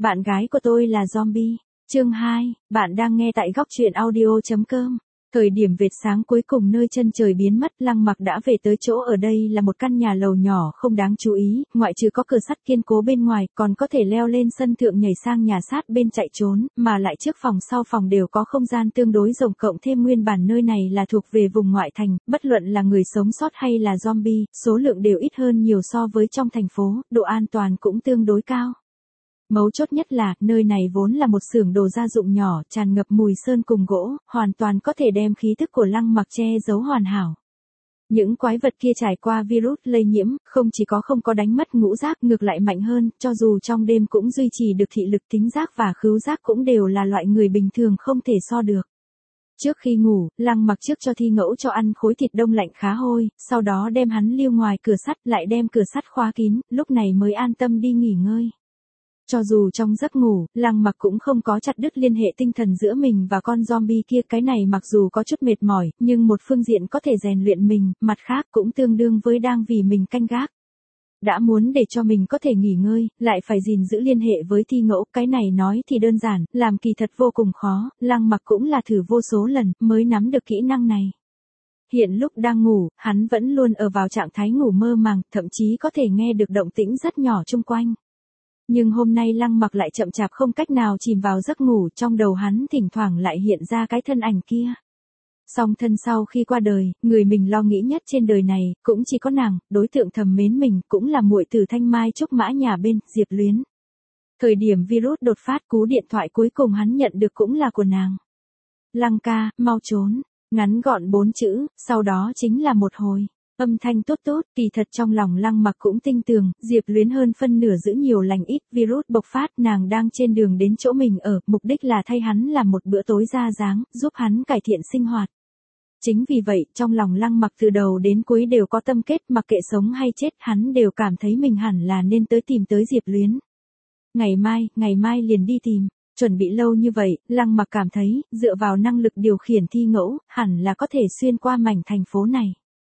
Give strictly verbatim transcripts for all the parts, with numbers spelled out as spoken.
Bạn gái của tôi là zombie. Chương hai, bạn đang nghe tại góc truyện audio chấm com. Thời điểm vệt sáng cuối cùng nơi chân trời biến mất, Lăng Mặc đã về tới chỗ ở đây là một căn nhà lầu nhỏ không đáng chú ý, ngoại trừ có cửa sắt kiên cố bên ngoài, còn có thể leo lên sân thượng nhảy sang nhà sát bên chạy trốn, mà lại trước phòng sau phòng đều có không gian tương đối rộng cộng thêm nguyên bản nơi này là thuộc về vùng ngoại thành, bất luận là người sống sót hay là zombie, số lượng đều ít hơn nhiều so với trong thành phố, độ an toàn cũng tương đối cao. Mấu chốt nhất là, nơi này vốn là một xưởng đồ gia dụng nhỏ, tràn ngập mùi sơn cùng gỗ, hoàn toàn có thể đem khí thức của Lăng Mặc che giấu hoàn hảo. Những quái vật kia trải qua virus lây nhiễm, không chỉ có không có đánh mất ngũ giác, ngược lại mạnh hơn, cho dù trong đêm cũng duy trì được thị lực, thính giác và khứu giác cũng đều là loại người bình thường không thể so được. Trước khi ngủ, Lăng Mặc trước cho Thi Ngẫu cho ăn khối thịt đông lạnh khá hôi, sau đó đem hắn lưu ngoài cửa sắt, lại đem cửa sắt khóa kín, lúc này mới an tâm đi nghỉ ngơi. Cho dù trong giấc ngủ, Lăng Mặc cũng không có chặt đứt liên hệ tinh thần giữa mình và con zombie kia, cái này mặc dù có chút mệt mỏi, nhưng một phương diện có thể rèn luyện mình, mặt khác cũng tương đương với đang vì mình canh gác. Đã muốn để cho mình có thể nghỉ ngơi, lại phải gìn giữ liên hệ với Thi Ngẫu, cái này nói thì đơn giản, làm kỳ thật vô cùng khó, Lăng Mặc cũng là thử vô số lần, mới nắm được kỹ năng này. Hiện lúc đang ngủ, hắn vẫn luôn ở vào trạng thái ngủ mơ màng, thậm chí có thể nghe được động tĩnh rất nhỏ chung quanh. Nhưng hôm nay Lăng Mặc lại chậm chạp không cách nào chìm vào giấc ngủ, trong đầu hắn thỉnh thoảng lại hiện ra cái thân ảnh kia. Song thân sau khi qua đời, người mình lo nghĩ nhất trên đời này, cũng chỉ có nàng, đối tượng thầm mến mình, cũng là muội tử Thanh Mai Trúc Mã nhà bên, Diệp Luyến. Thời điểm virus đột phát, cú điện thoại cuối cùng hắn nhận được cũng là của nàng. Lăng ca, mau trốn. Ngắn gọn bốn chữ, sau đó chính là một hồi. Âm thanh tốt tốt, kỳ thật trong lòng Lăng Mặc cũng tinh tường, Diệp Luyến hơn phân nửa giữ nhiều lành ít, virus bộc phát, nàng đang trên đường đến chỗ mình ở, mục đích là thay hắn làm một bữa tối ra dáng, giúp hắn cải thiện sinh hoạt. Chính vì vậy, trong lòng Lăng Mặc từ đầu đến cuối đều có tâm kết, mặc kệ sống hay chết, hắn đều cảm thấy mình hẳn là nên tới tìm tới Diệp Luyến. Ngày mai, ngày mai liền đi tìm. Chuẩn bị lâu như vậy, Lăng Mặc cảm thấy, dựa vào năng lực điều khiển Thi Ngẫu, hẳn là có thể xuyên qua mảnh thành phố này.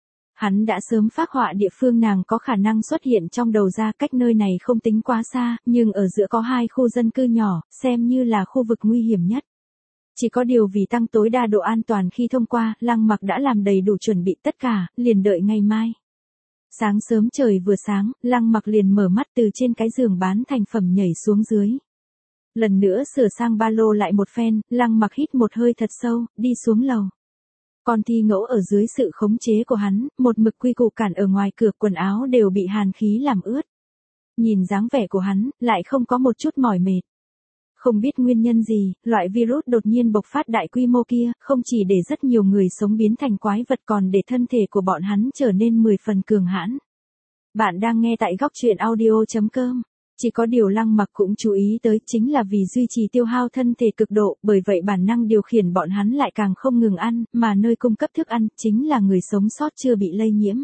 Hắn đã sớm phác họa địa phương nàng có khả năng xuất hiện trong đầu ra, cách nơi này không tính quá xa, nhưng ở giữa có hai khu dân cư nhỏ, xem như là khu vực nguy hiểm nhất. Chỉ có điều vì tăng tối đa độ an toàn khi thông qua, Lăng Mặc đã làm đầy đủ chuẩn bị tất cả, liền đợi ngày mai. Sáng sớm trời vừa sáng, Lăng Mặc liền mở mắt từ trên cái giường bán thành phẩm nhảy xuống dưới. Lần nữa sửa sang ba lô lại một phen, Lăng Mặc hít một hơi thật sâu, đi xuống lầu. Còn Thi Ngẫu ở dưới sự khống chế của hắn, một mực quy củ cản ở ngoài cửa, quần áo đều bị hàn khí làm ướt. Nhìn dáng vẻ của hắn, lại không có một chút mỏi mệt. Không biết nguyên nhân gì, loại virus đột nhiên bộc phát đại quy mô kia, không chỉ để rất nhiều người sống biến thành quái vật còn để thân thể của bọn hắn trở nên mười phần cường hãn. Bạn đang nghe tại góc truyện audio chấm com. Chỉ có điều Lăng Mặc cũng chú ý tới, chính là vì duy trì tiêu hao thân thể cực độ, bởi vậy bản năng điều khiển bọn hắn lại càng không ngừng ăn, mà nơi cung cấp thức ăn, chính là người sống sót chưa bị lây nhiễm.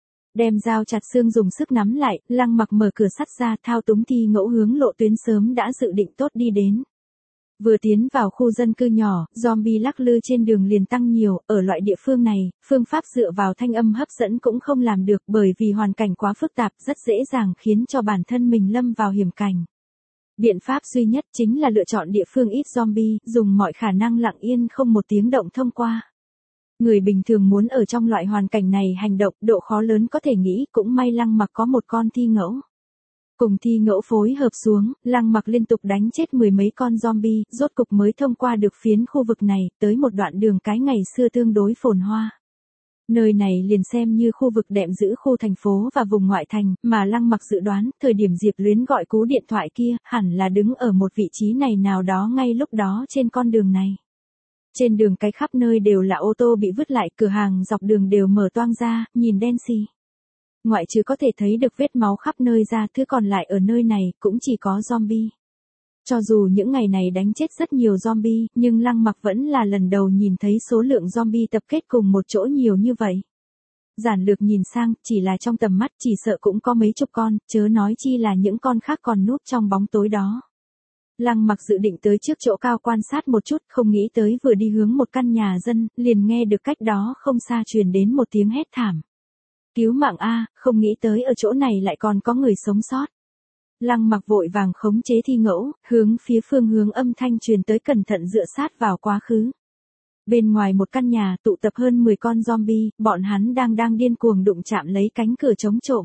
Đem dao chặt xương dùng sức nắm lại, Lăng Mặc mở cửa sắt ra, thao túng Thi Ngẫu hướng lộ tuyến sớm đã dự định tốt đi đến. Vừa tiến vào khu dân cư nhỏ, zombie lắc lư trên đường liền tăng nhiều, ở loại địa phương này, phương pháp dựa vào thanh âm hấp dẫn cũng không làm được, bởi vì hoàn cảnh quá phức tạp, rất dễ dàng khiến cho bản thân mình lâm vào hiểm cảnh. Biện pháp duy nhất chính là lựa chọn địa phương ít zombie, dùng mọi khả năng lặng yên không một tiếng động thông qua. Người bình thường muốn ở trong loại hoàn cảnh này hành động, độ khó lớn có thể nghĩ, cũng may Lăng Mặc có một con Thi Ngẫu. Cùng Thi Ngẫu phối hợp xuống, Lăng Mặc liên tục đánh chết mười mấy con zombie, rốt cục mới thông qua được phiến khu vực này, tới một đoạn đường cái ngày xưa tương đối phồn hoa. Nơi này liền xem như khu vực đệm giữ khu thành phố và vùng ngoại thành, mà Lăng Mặc dự đoán, thời điểm Diệp Luyến gọi cú điện thoại kia, hẳn là đứng ở một vị trí này nào đó ngay lúc đó trên con đường này. Trên đường cái khắp nơi đều là ô tô bị vứt lại, cửa hàng dọc đường đều mở toang ra, nhìn đen xì. Ngoại trừ có thể thấy được vết máu khắp nơi ra, thứ còn lại ở nơi này cũng chỉ có zombie. Cho dù những ngày này đánh chết rất nhiều zombie, nhưng Lăng Mặc vẫn là lần đầu nhìn thấy số lượng zombie tập kết cùng một chỗ nhiều như vậy. Giản lược nhìn sang, chỉ là trong tầm mắt chỉ sợ cũng có mấy chục con, chớ nói chi là những con khác còn núp trong bóng tối đó. Lăng Mặc dự định tới trước chỗ cao quan sát một chút, không nghĩ tới vừa đi hướng một căn nhà dân, liền nghe được cách đó không xa truyền đến một tiếng hét thảm. Cứu mạng a, không nghĩ tới ở chỗ này lại còn có người sống sót. Lăng Mặc vội vàng khống chế thi ngẫu, hướng phía phương hướng âm thanh truyền tới cẩn thận dựa sát vào quá khứ. Bên ngoài một căn nhà tụ tập hơn mười con zombie, bọn hắn đang đang điên cuồng đụng chạm lấy cánh cửa chống trộm.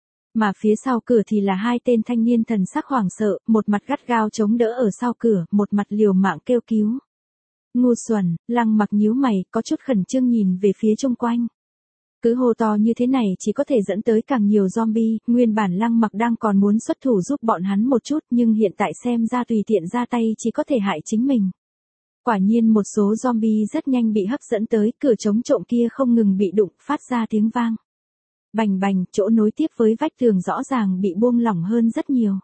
Mà phía sau cửa thì là hai tên thanh niên thần sắc hoảng sợ, một mặt gắt gao chống đỡ ở sau cửa, một mặt liều mạng kêu cứu. Ngu xuẩn, Lăng Mặc nhíu mày, có chút khẩn trương nhìn về phía xung quanh. Cứ hô to như thế này chỉ có thể dẫn tới càng nhiều zombie, nguyên bản Lăng Mặc đang còn muốn xuất thủ giúp bọn hắn một chút nhưng hiện tại xem ra tùy tiện ra tay chỉ có thể hại chính mình. Quả nhiên một số zombie rất nhanh bị hấp dẫn tới, cửa chống trộm kia không ngừng bị đụng, phát ra tiếng vang. Bành bành, chỗ nối tiếp với vách tường rõ ràng bị buông lỏng hơn rất nhiều.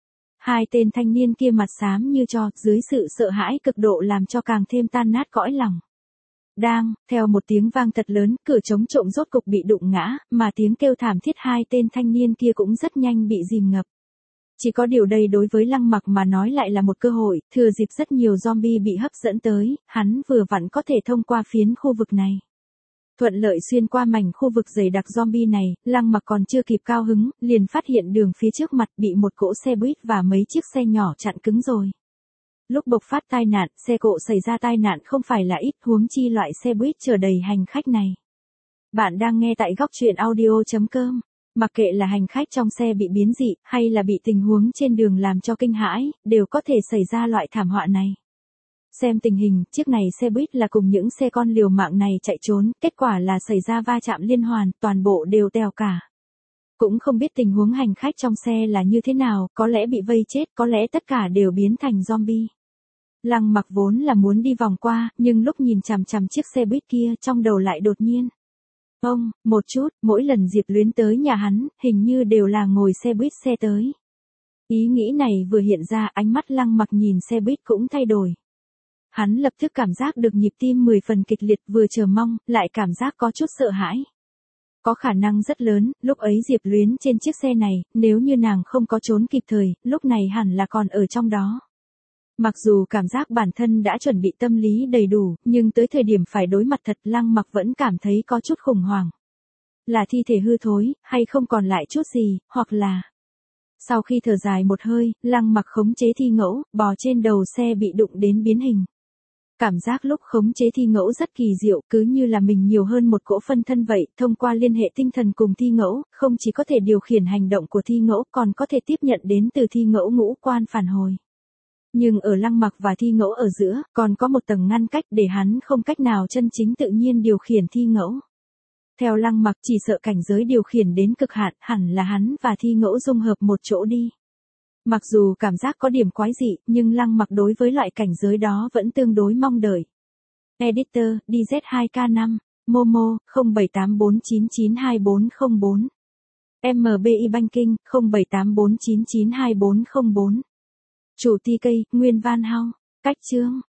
Hai tên thanh niên kia mặt xám như tro, dưới sự sợ hãi cực độ làm cho càng thêm tan nát cõi lòng. Đang, theo một tiếng vang thật lớn, cửa chống trộm rốt cục bị đụng ngã, mà tiếng kêu thảm thiết hai tên thanh niên kia cũng rất nhanh bị dìm ngập. Chỉ có điều đây đối với Lăng Mặc mà nói lại là một cơ hội, thừa dịp rất nhiều zombie bị hấp dẫn tới, hắn vừa vặn có thể thông qua phiến khu vực này. Thuận lợi xuyên qua mảnh khu vực dày đặc zombie này, Lăng Mặc còn chưa kịp cao hứng, liền phát hiện đường phía trước mặt bị một cỗ xe buýt và mấy chiếc xe nhỏ chặn cứng rồi. Lúc bộc phát tai nạn, xe cộ xảy ra tai nạn không phải là ít, huống chi loại xe buýt chở đầy hành khách này. Bạn đang nghe tại góc truyện audio chấm com. Mặc kệ là hành khách trong xe bị biến dị, hay là bị tình huống trên đường làm cho kinh hãi, đều có thể xảy ra loại thảm họa này. Xem tình hình, chiếc này xe buýt là cùng những xe con liều mạng này chạy trốn, kết quả là xảy ra va chạm liên hoàn, toàn bộ đều tèo cả. Cũng không biết tình huống hành khách trong xe là như thế nào, có lẽ bị vây chết, có lẽ tất cả đều biến thành zombie. Lăng Mặc vốn là muốn đi vòng qua, nhưng lúc nhìn chằm chằm chiếc xe buýt kia trong đầu lại đột nhiên. Ông, một chút, mỗi lần Diệp Luyến tới nhà hắn, hình như đều là ngồi xe buýt xe tới. Ý nghĩ này vừa hiện ra, ánh mắt Lăng Mặc nhìn xe buýt cũng thay đổi. Hắn lập tức cảm giác được nhịp tim mười phần kịch liệt, vừa chờ mong, lại cảm giác có chút sợ hãi. Có khả năng rất lớn, lúc ấy Diệp Luyến trên chiếc xe này, nếu như nàng không có trốn kịp thời, lúc này hẳn là còn ở trong đó. Mặc dù cảm giác bản thân đã chuẩn bị tâm lý đầy đủ, nhưng tới thời điểm phải đối mặt thật, Lăng Mặc vẫn cảm thấy có chút khủng hoảng. Là thi thể hư thối, hay không còn lại chút gì, hoặc là... Sau khi thở dài một hơi, Lăng Mặc khống chế thi ngẫu, bò trên đầu xe bị đụng đến biến hình. Cảm giác lúc khống chế thi ngẫu rất kỳ diệu, cứ như là mình nhiều hơn một cỗ phân thân vậy, thông qua liên hệ tinh thần cùng thi ngẫu, không chỉ có thể điều khiển hành động của thi ngẫu, còn có thể tiếp nhận đến từ thi ngẫu ngũ quan phản hồi. Nhưng ở Lăng Mặc và thi ngẫu ở giữa, còn có một tầng ngăn cách để hắn không cách nào chân chính tự nhiên điều khiển thi ngẫu. Theo Lăng Mặc, chỉ sợ cảnh giới điều khiển đến cực hạn, hẳn là hắn và thi ngẫu dung hợp một chỗ đi. Mặc dù cảm giác có điểm quái dị, nhưng Lăng Mặc đối với loại cảnh giới đó vẫn tương đối mong đợi. Editor, D Z hai K năm, Momo, không bảy tám bốn chín chín hai bốn không bốn. M B I Banking, không bảy tám bốn chín chín hai bốn không bốn. Chủ tê ca, Nguyên Van Hau. Cách chương.